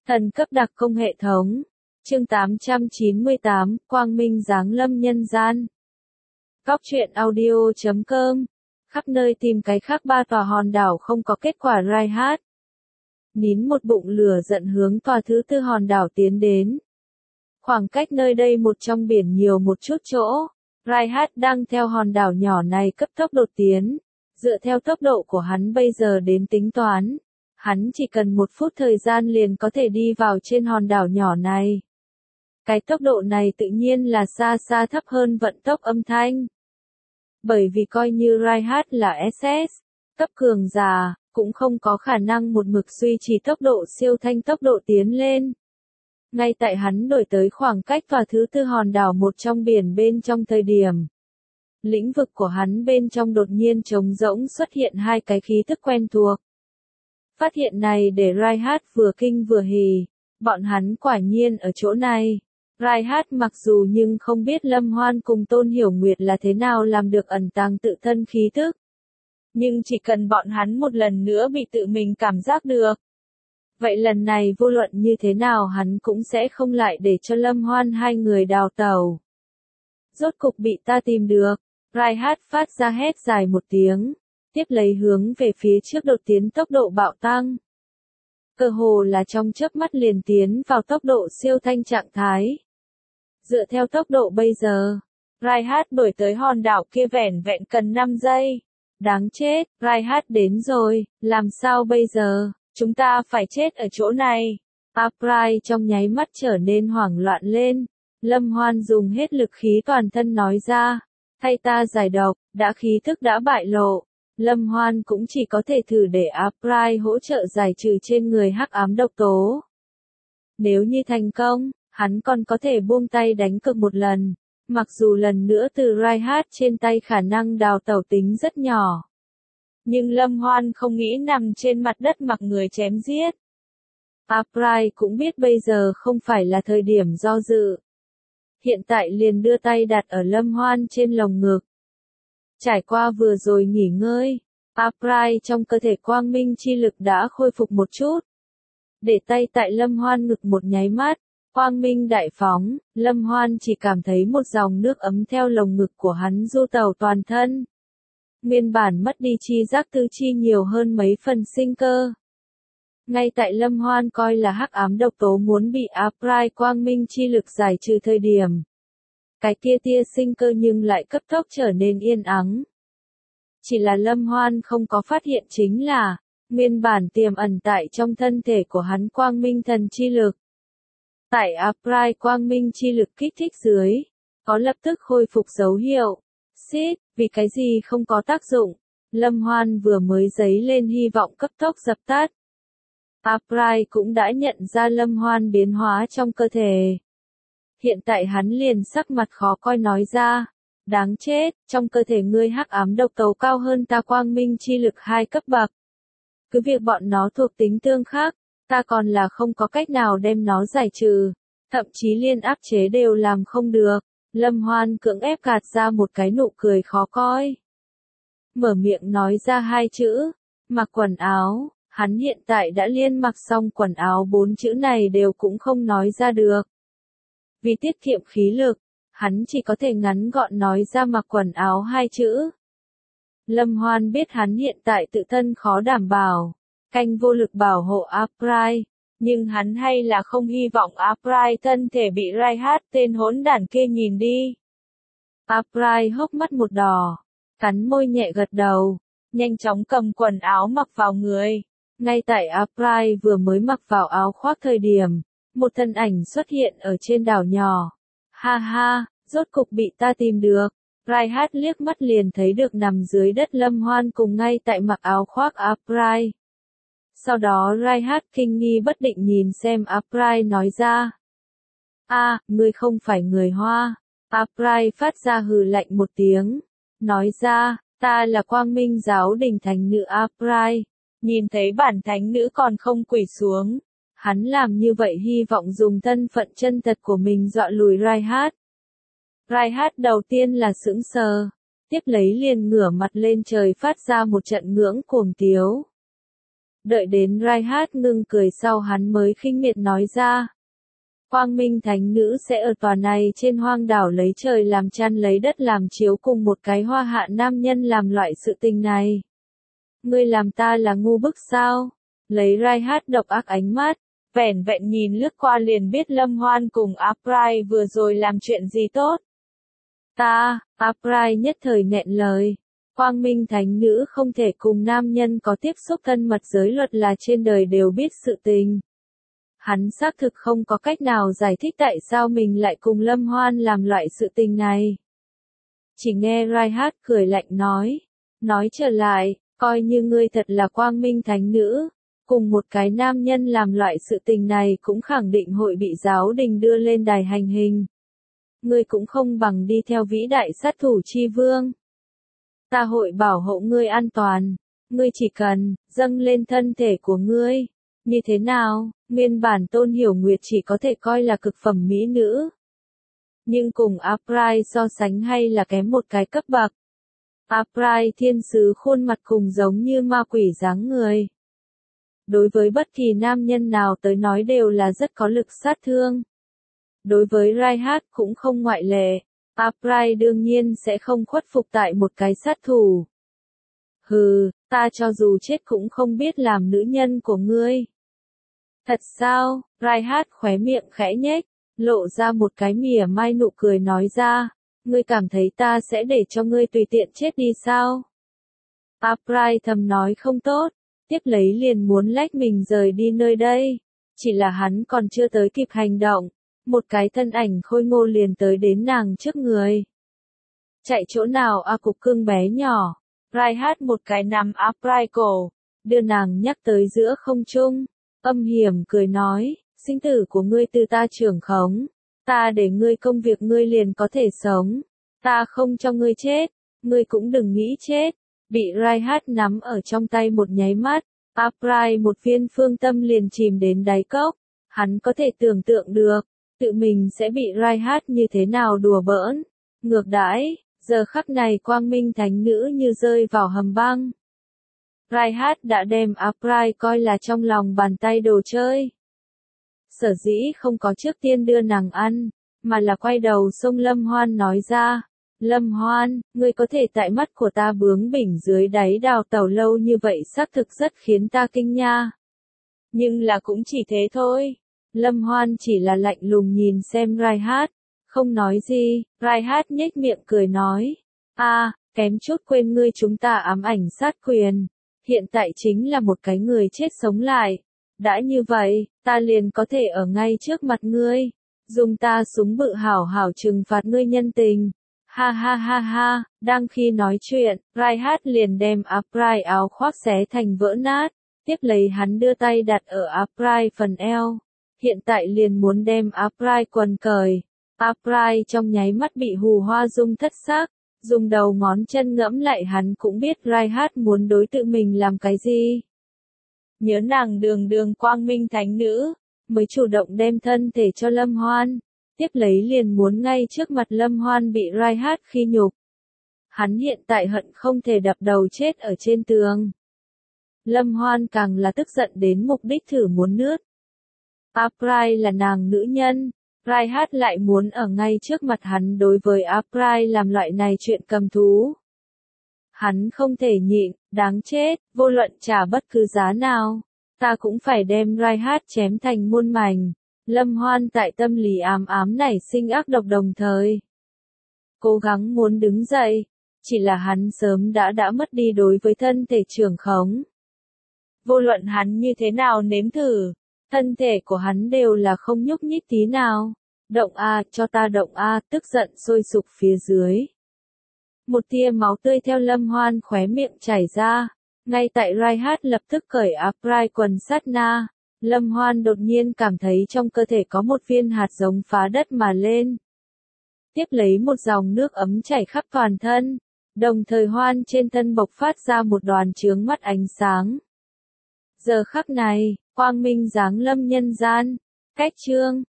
Thần cấp đặc công hệ thống. Chương 898, Quang Minh giáng lâm nhân gian. Góc truyện audio.com. Khắp nơi tìm cái khác ba tòa hòn đảo không có kết quả. Reinhardt nín một bụng lửa giận hướng tòa thứ tư hòn đảo tiến đến. Khoảng cách nơi đây một trong biển nhiều một chút chỗ. Reinhardt đang theo hòn đảo nhỏ này cấp tốc đột tiến. Dựa theo tốc độ của hắn bây giờ đến tính toán, hắn chỉ cần 1 phút thời gian liền có thể đi vào trên hòn đảo nhỏ này. Cái tốc độ này tự nhiên là xa xa thấp hơn vận tốc âm thanh. Bởi vì coi như Reinhardt là SS, cấp cường giả, cũng không có khả năng một mực duy trì tốc độ siêu thanh tốc độ tiến lên. Ngay tại hắn đổi tới khoảng cách tòa thứ tư hòn đảo một trong biển bên trong thời điểm, lĩnh vực của hắn bên trong đột nhiên trống rỗng xuất hiện 2 cái khí tức quen thuộc. Phát hiện này để Reinhardt vừa kinh vừa hỉ, bọn hắn quả nhiên ở chỗ này. Reinhardt mặc dù nhưng không biết Lâm Hoan cùng Tôn Hiểu Nguyệt là thế nào làm được ẩn tàng tự thân khí tức. Nhưng chỉ cần bọn hắn một lần nữa bị tự mình cảm giác được. Vậy lần này vô luận như thế nào hắn cũng sẽ không lại để cho Lâm Hoan hai người đào tẩu. Rốt cục bị ta tìm được. Reinhardt phát ra hét dài một tiếng, tiếp lấy hướng về phía trước đột tiến tốc độ bạo tăng. Cơ hồ là trong chớp mắt liền tiến vào tốc độ siêu thanh trạng thái. Dựa theo tốc độ bây giờ, Reinhardt đuổi tới hòn đảo kia vẻn vẹn cần 5 giây. Đáng chết, Reinhardt đến rồi, làm sao bây giờ, chúng ta phải chết ở chỗ này. April trong nháy mắt trở nên hoảng loạn lên. Lâm Hoan dùng hết lực khí toàn thân nói ra, thay ta giải độc, đã khí thức đã bại lộ. Lâm Hoan cũng chỉ có thể thử để April hỗ trợ giải trừ trên người hắc ám độc tố. Nếu như thành công, hắn còn có thể buông tay đánh cược một lần, mặc dù lần nữa từ Reinhardt trên tay khả năng đào tẩu tính rất nhỏ. Nhưng Lâm Hoan không nghĩ nằm trên mặt đất mặc người chém giết. April cũng biết bây giờ không phải là thời điểm do dự. Hiện tại liền đưa tay đặt ở Lâm Hoan trên lồng ngực. Trải qua vừa rồi nghỉ ngơi, April trong cơ thể quang minh chi lực đã khôi phục một chút. Để tay tại Lâm Hoan ngực một nháy mắt, quang minh đại phóng, Lâm Hoan chỉ cảm thấy một dòng nước ấm theo lồng ngực của hắn du tẩu toàn thân. Nguyên bản mất đi chi giác tư chi nhiều hơn mấy phần sinh cơ. Ngay tại Lâm Hoan coi là hắc ám độc tố muốn bị April quang minh chi lực giải trừ thời điểm. Cái kia tia sinh cơ nhưng lại cấp tốc trở nên yên ắng. Chỉ là Lâm Hoan không có phát hiện chính là, nguyên bản tiềm ẩn tại trong thân thể của hắn quang minh thần chi lực. Tại April quang minh chi lực kích thích dưới, có lập tức khôi phục dấu hiệu. Xít, vì cái gì không có tác dụng, Lâm Hoan vừa mới dấy lên hy vọng cấp tốc dập tắt. April cũng đã nhận ra Lâm Hoan biến hóa trong cơ thể. Hiện tại hắn liền sắc mặt khó coi nói ra, đáng chết, trong cơ thể ngươi hắc ám độc tố cao hơn ta quang minh chi lực 2 cấp bậc. Cứ việc bọn nó thuộc tính tương khắc, ta còn là không có cách nào đem nó giải trừ, thậm chí liên áp chế đều làm không được. Lâm Hoan cưỡng ép gạt ra một cái nụ cười khó coi. Mở miệng nói ra 2 chữ, mặc quần áo. Hắn hiện tại đã liên mặc xong quần áo 4 chữ này đều cũng không nói ra được. Vì tiết kiệm khí lực, hắn chỉ có thể ngắn gọn nói ra mặc quần áo 2 chữ. Lâm Hoan biết hắn hiện tại tự thân khó đảm bảo, canh vô lực bảo hộ April, nhưng hắn hay là không hy vọng April thân thể bị Reinhardt tên hỗn đản kia nhìn đi. April hốc mắt một đỏ, cắn môi nhẹ gật đầu, nhanh chóng cầm quần áo mặc vào người. Ngay tại April vừa mới mặc vào áo khoác thời điểm, một thân ảnh xuất hiện ở trên đảo nhỏ. Ha ha, rốt cục bị ta tìm được. Reinhardt liếc mắt liền thấy được nằm dưới đất Lâm Hoan cùng ngay tại mặc áo khoác April. Sau đó Reinhardt kinh nghi bất định nhìn xem April nói ra. Ngươi không phải người Hoa. April phát ra hừ lạnh một tiếng. Nói ra, ta là Quang Minh giáo đình thánh nữ April. Nhìn thấy bản thánh nữ còn không quỳ xuống. Hắn làm như vậy hy vọng dùng thân phận chân thật của mình dọa lùi Reinhardt. Reinhardt đầu tiên là sững sờ. Tiếp lấy liền ngửa mặt lên trời phát ra một trận ngưỡng cuồng tiếu. Đợi đến Reinhardt ngưng cười sau hắn mới khinh miệt nói ra. Quang Minh Thánh Nữ sẽ ở tòa này trên hoang đảo lấy trời làm chăn lấy đất làm chiếu cùng một cái hoa hạ nam nhân làm loại sự tình này. Ngươi làm ta là ngu bức sao? Lấy Reinhardt độc ác ánh mắt, vẻn vẹn nhìn lướt qua liền biết Lâm Hoan cùng April vừa rồi làm chuyện gì tốt. April nhất thời nghẹn lời. Quang Minh Thánh Nữ không thể cùng nam nhân có tiếp xúc thân mật, giới luật là trên đời đều biết sự tình. Hắn xác thực không có cách nào giải thích tại sao mình lại cùng Lâm Hoan làm loại sự tình này. Chỉ nghe Reinhardt cười lạnh nói trở lại, coi như ngươi thật là Quang Minh Thánh Nữ, cùng một cái nam nhân làm loại sự tình này cũng khẳng định hội bị giáo đình đưa lên đài hành hình. Ngươi cũng không bằng đi theo vĩ đại sát thủ chi vương. Ta hội bảo hộ ngươi an toàn, ngươi chỉ cần dâng lên thân thể của ngươi. Như thế nào, nguyên bản Tôn Hiểu Nguyệt chỉ có thể coi là cực phẩm mỹ nữ. Nhưng cùng April so sánh hay là kém một cái cấp bậc. April thiên sứ khuôn mặt cùng giống như ma quỷ dáng người. Đối với bất kỳ nam nhân nào tới nói đều là rất có lực sát thương. Đối với Reinhardt cũng không ngoại lệ. April đương nhiên sẽ không khuất phục tại một cái sát thủ. Hừ, ta cho dù chết cũng không biết làm nữ nhân của ngươi. Thật sao? Reinhardt khóe miệng khẽ nhếch, lộ ra một cái mỉa mai nụ cười nói ra, ngươi cảm thấy ta sẽ để cho ngươi tùy tiện chết đi sao? April thầm nói không tốt, tiếp lấy liền muốn lách mình rời đi nơi đây. Chỉ là hắn còn chưa tới kịp hành động, một cái thân ảnh khôi ngô liền tới đến nàng trước người. Chạy chỗ nào a cục cưng bé nhỏ? Reinhardt một cái nắm April cổ, đưa nàng nhắc tới giữa không trung, âm hiểm cười nói, sinh tử của ngươi từ ta trưởng khống, ta để ngươi công việc ngươi liền có thể sống, ta không cho ngươi chết, ngươi cũng đừng nghĩ chết. Bị Reinhardt nắm ở trong tay một nháy mắt, April một viên phương tâm liền chìm đến đáy cốc, hắn có thể tưởng tượng được, tự mình sẽ bị Reinhardt như thế nào đùa bỡn, ngược đãi. Giờ khắc này Quang Minh Thánh Nữ như rơi vào hầm băng. Reinhardt đã đem April coi là trong lòng bàn tay đồ chơi. Sở dĩ không có trước tiên đưa nàng ăn, mà là quay đầu xông Lâm Hoan nói ra. Lâm Hoan, ngươi có thể tại mắt của ta bướng bỉnh dưới đáy đào tẩu lâu như vậy xác thực rất khiến ta kinh nha. Nhưng là cũng chỉ thế thôi. Lâm Hoan chỉ là lạnh lùng nhìn xem Reinhardt. Không nói gì, Reinhardt nhếch miệng cười nói. Kém chút quên ngươi, chúng ta ám ảnh sát quyền. Hiện tại chính là một cái người chết sống lại. Đã như vậy, ta liền có thể ở ngay trước mặt ngươi. Dùng ta súng bự hảo hảo trừng phạt ngươi nhân tình. Ha ha ha ha, đang khi nói chuyện, Reinhardt liền đem April áo khoác xé thành vỡ nát. Tiếp lấy hắn đưa tay đặt ở April phần eo. Hiện tại liền muốn đem April quần cởi. April trong nháy mắt bị hù hoa dung thất xác, dùng đầu ngón chân ngẫm lại hắn cũng biết Reinhardt muốn đối tự mình làm cái gì. Nhớ nàng đường Quang Minh Thánh Nữ, mới chủ động đem thân thể cho Lâm Hoan, tiếp lấy liền muốn ngay trước mặt Lâm Hoan bị Reinhardt khi nhục. Hắn hiện tại hận không thể đập đầu chết ở trên tường. Lâm Hoan càng là tức giận đến mục đích thử muốn nướt. April là nàng nữ nhân. Reinhardt lại muốn ở ngay trước mặt hắn đối với April làm loại này chuyện cầm thú. Hắn không thể nhịn, đáng chết, vô luận trả bất cứ giá nào. Ta cũng phải đem Reinhardt chém thành muôn mảnh. Lâm Hoan tại tâm lý ám nảy sinh ác độc đồng thời. Cố gắng muốn đứng dậy, chỉ là hắn sớm đã mất đi đối với thân thể trưởng khống. Vô luận hắn như thế nào nếm thử. Thân thể của hắn đều là không nhúc nhích tí nào. Động a, cho ta động a, tức giận sôi sục phía dưới. Một tia máu tươi theo Lâm Hoan khóe miệng chảy ra. Ngay tại Reinhardt lập tức cởi April quần sát na. Lâm Hoan đột nhiên cảm thấy trong cơ thể có một viên hạt giống phá đất mà lên. Tiếp lấy một dòng nước ấm chảy khắp toàn thân. Đồng thời Hoan trên thân bộc phát ra một đoàn chướng mắt ánh sáng. Giờ khắc này, Quang Minh giáng lâm nhân gian. Cách chương